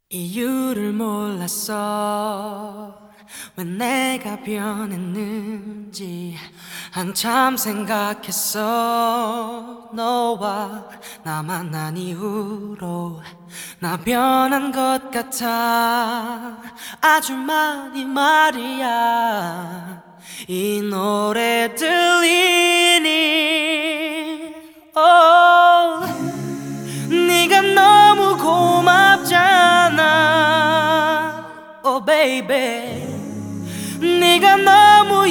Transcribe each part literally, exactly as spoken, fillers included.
이유를 몰랐어. 왜 내가 변했는지 한참 생각했어. 너와 나 만난 이후로 나 변한 것 같아. 아주 많이 말이야. 이 노래 들리니 oh, 네가 너무 고맙잖아. Oh baby, 네가 너무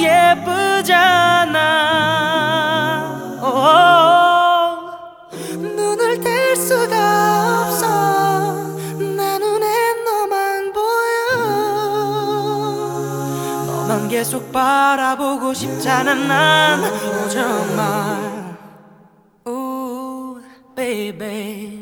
예쁘잖아. oh, 눈을 뗄 수가 없어. 내 눈에 너만 보여. 너만 계속 바라보고 싶잖아 난. oh, 정말 oh, baby.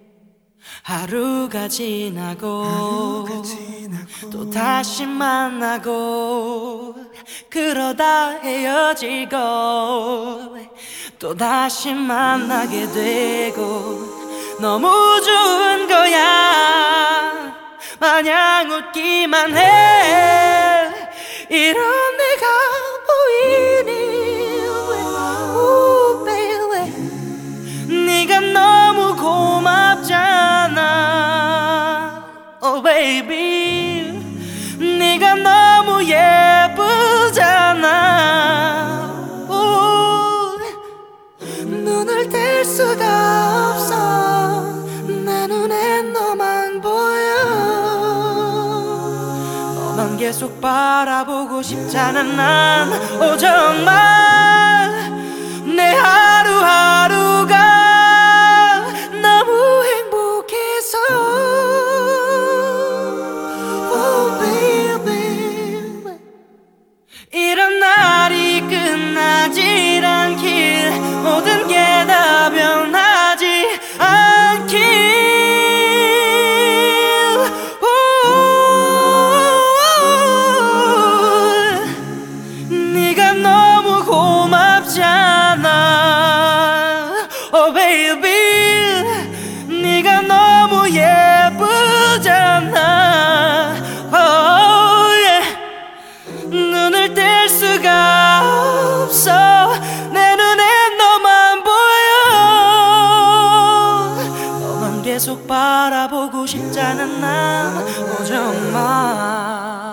하루가 지나고, 하루가 지나고 또 다시 만나고 그러다 헤어지고 또 다시 만나게 되고 너무 좋은 거야. 마냥 웃기만 해. 이런 내가 보이니 오, baby. 네가 너무 고맙잖아. Oh baby, 네가 너무 예쁘잖아. 오, 눈을 뗄 수가 없어. 내 눈에 너만 보여. 너만 계속 바라보고 싶잖아 난. 오, 정말 내 하루하루가 너무 행복해서 oh baby. 이런 날이 끝나질 않길, 모든 게 다 변하지 않길. 네가 너무 고맙잖아. Oh baby, 네가 너무 예쁘잖아. Oh yeah. 눈을 뗄 수가 없어. 내 눈에 너만 보여. 너만 계속 바라보고 싶잖아 난. oh, 정말